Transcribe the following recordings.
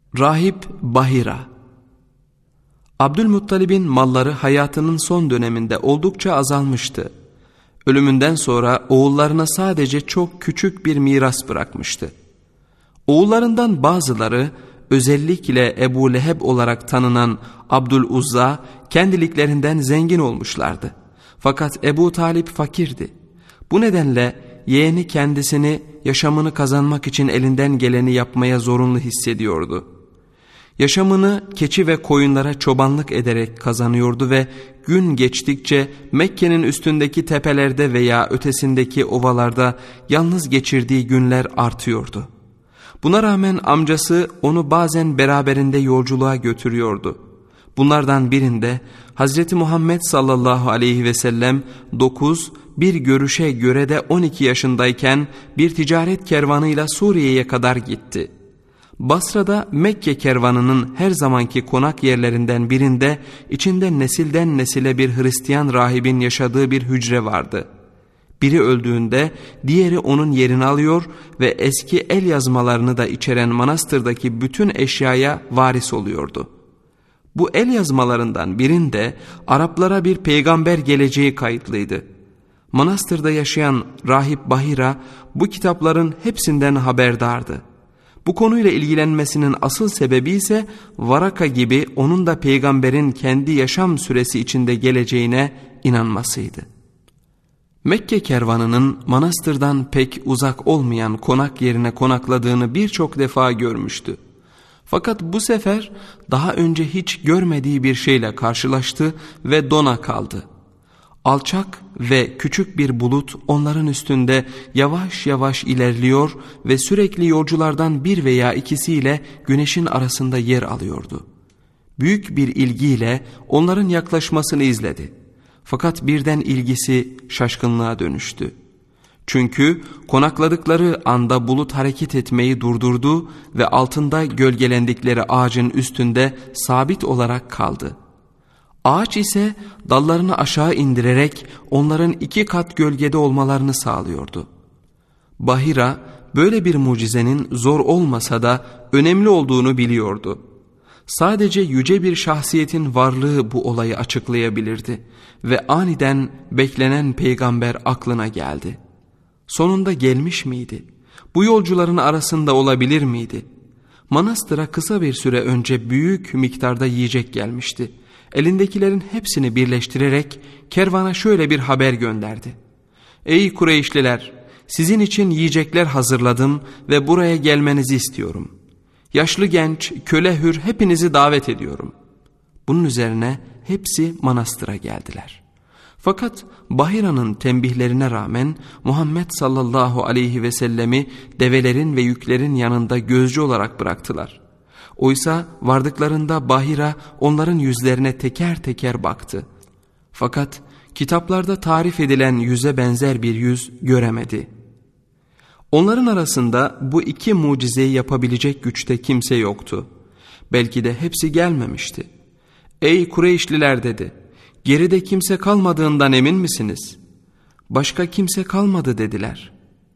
Rahip Bahira. Abdülmuttalib'in malları hayatının son döneminde oldukça azalmıştı. Ölümünden sonra oğullarına sadece çok küçük bir miras bırakmıştı. Oğullarından bazıları, özellikle Ebu Leheb olarak tanınan Abdüluzza, kendiliklerinden zengin olmuşlardı. Fakat Ebu Talip fakirdi. Bu nedenle yeğeni kendisini yaşamını kazanmak için elinden geleni yapmaya zorunlu hissediyordu. Yaşamını keçi ve koyunlara çobanlık ederek kazanıyordu ve gün geçtikçe Mekke'nin üstündeki tepelerde veya ötesindeki ovalarda yalnız geçirdiği günler artıyordu. Buna rağmen amcası onu bazen beraberinde yolculuğa götürüyordu. Bunlardan birinde Hazreti Muhammed sallallahu aleyhi ve sellem 9, bir görüşe göre de 12 yaşındayken bir ticaret kervanıyla Suriye'ye kadar gitti. Basra'da Mekke kervanının her zamanki konak yerlerinden birinde içinde nesilden nesile bir Hristiyan rahibin yaşadığı bir hücre vardı. Biri öldüğünde diğeri onun yerini alıyor ve eski el yazmalarını da içeren manastırdaki bütün eşyaya varis oluyordu. Bu el yazmalarından birinde Araplara bir peygamber geleceği kayıtlıydı. Manastırda yaşayan Rahip Bahira bu kitapların hepsinden haberdardı. Bu konuyla ilgilenmesinin asıl sebebi ise Varaka gibi onun da peygamberin kendi yaşam süresi içinde geleceğine inanmasıydı. Mekke kervanının manastırdan pek uzak olmayan konak yerine konakladığını birçok defa görmüştü. Fakat bu sefer daha önce hiç görmediği bir şeyle karşılaştı ve dona kaldı. Alçak ve küçük bir bulut onların üstünde yavaş yavaş ilerliyor ve sürekli yolculardan bir veya ikisiyle güneşin arasında yer alıyordu. Büyük bir ilgiyle onların yaklaşmasını izledi. Fakat birden ilgisi şaşkınlığa dönüştü. Çünkü konakladıkları anda bulut hareket etmeyi durdurdu ve altında gölgelendikleri ağacın üstünde sabit olarak kaldı. Ağaç ise dallarını aşağı indirerek onların 2 kat gölgede olmalarını sağlıyordu. Bahira böyle bir mucizenin zor olmasa da önemli olduğunu biliyordu. Sadece yüce bir şahsiyetin varlığı bu olayı açıklayabilirdi ve aniden beklenen peygamber aklına geldi. Sonunda gelmiş miydi? Bu yolcuların arasında olabilir miydi? Manastıra kısa bir süre önce büyük miktarda yiyecek gelmişti. Elindekilerin hepsini birleştirerek kervana şöyle bir haber gönderdi. Ey Kureyşliler! Sizin için yiyecekler hazırladım ve buraya gelmenizi istiyorum. Yaşlı genç, köle hür hepinizi davet ediyorum. Bunun üzerine hepsi manastıra geldiler. Fakat Bahira'nın tembihlerine rağmen Muhammed sallallahu aleyhi ve sellemi develerin ve yüklerin yanında gözcü olarak bıraktılar. Oysa vardıklarında Bahira onların yüzlerine teker teker baktı. Fakat kitaplarda tarif edilen yüze benzer bir yüz göremedi. Onların arasında bu 2 mucizeyi yapabilecek güçte kimse yoktu. Belki de hepsi gelmemişti. Ey Kureyşliler dedi. Geride kimse kalmadığından emin misiniz? Başka kimse kalmadı dediler.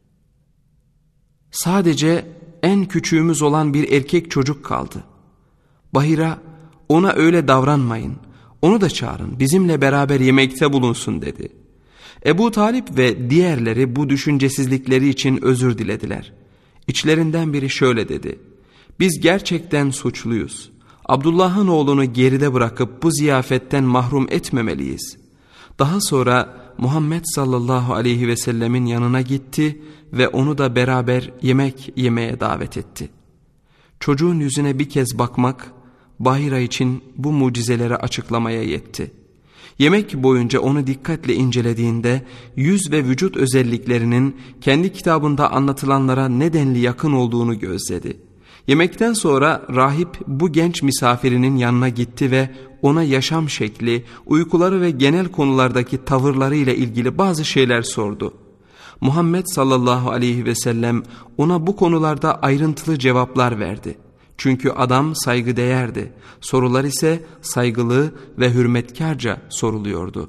Sadece en küçüğümüz olan bir erkek çocuk kaldı. Bahira, ona öyle davranmayın, onu da çağırın, bizimle beraber yemekte bulunsun dedi. Ebu Talip ve diğerleri bu düşüncesizlikleri için özür dilediler. İçlerinden biri şöyle dedi. Biz gerçekten suçluyuz. Abdullah'ın oğlunu geride bırakıp bu ziyafetten mahrum etmemeliyiz. Daha sonra Muhammed sallallahu aleyhi ve sellemin yanına gitti ve onu da beraber yemek yemeye davet etti. Çocuğun yüzüne bir kez bakmak Bahira için bu mucizeleri açıklamaya yetti. Yemek boyunca onu dikkatle incelediğinde yüz ve vücut özelliklerinin kendi kitabında anlatılanlara nedenli yakın olduğunu gözledi. Yemekten sonra rahip bu genç misafirinin yanına gitti ve ona yaşam şekli, uykuları ve genel konulardaki tavırlarıyla ilgili bazı şeyler sordu. Muhammed sallallahu aleyhi ve sellem ona bu konularda ayrıntılı cevaplar verdi. Çünkü adam saygıdeğerdi, sorular ise saygılı ve hürmetkarca soruluyordu.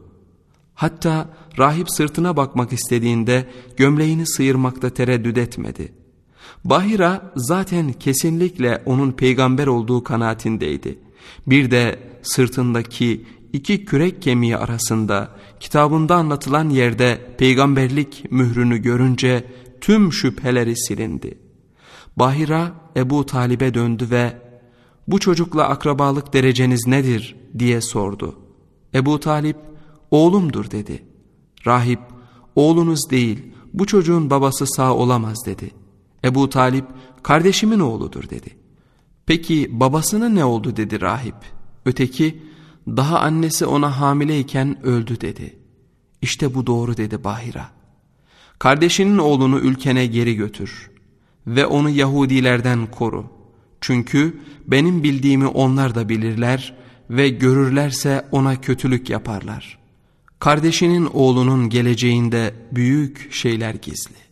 Hatta rahip sırtına bakmak istediğinde gömleğini sıyırmakta tereddüt etmedi. Bahira zaten kesinlikle onun peygamber olduğu kanaatindeydi. Bir de sırtındaki 2 kürek kemiği arasında kitabında anlatılan yerde peygamberlik mührünü görünce tüm şüpheleri silindi. Bahira Ebu Talib'e döndü ve "Bu çocukla akrabalık dereceniz nedir?" diye sordu. Ebu Talip "Oğlumdur" dedi. Rahip "Oğlunuz değil, bu çocuğun babası sağ olamaz" dedi. Ebu Talip "Kardeşimin oğludur" dedi. "Peki babasının ne oldu?" dedi rahip. Öteki "Daha annesi ona hamileyken öldü" dedi. "İşte bu doğru" dedi Bahira. "Kardeşinin oğlunu ülkene geri götür ve onu Yahudilerden koru. Çünkü benim bildiğimi onlar da bilirler ve görürlerse ona kötülük yaparlar. Kardeşinin oğlunun geleceğinde büyük şeyler gizli."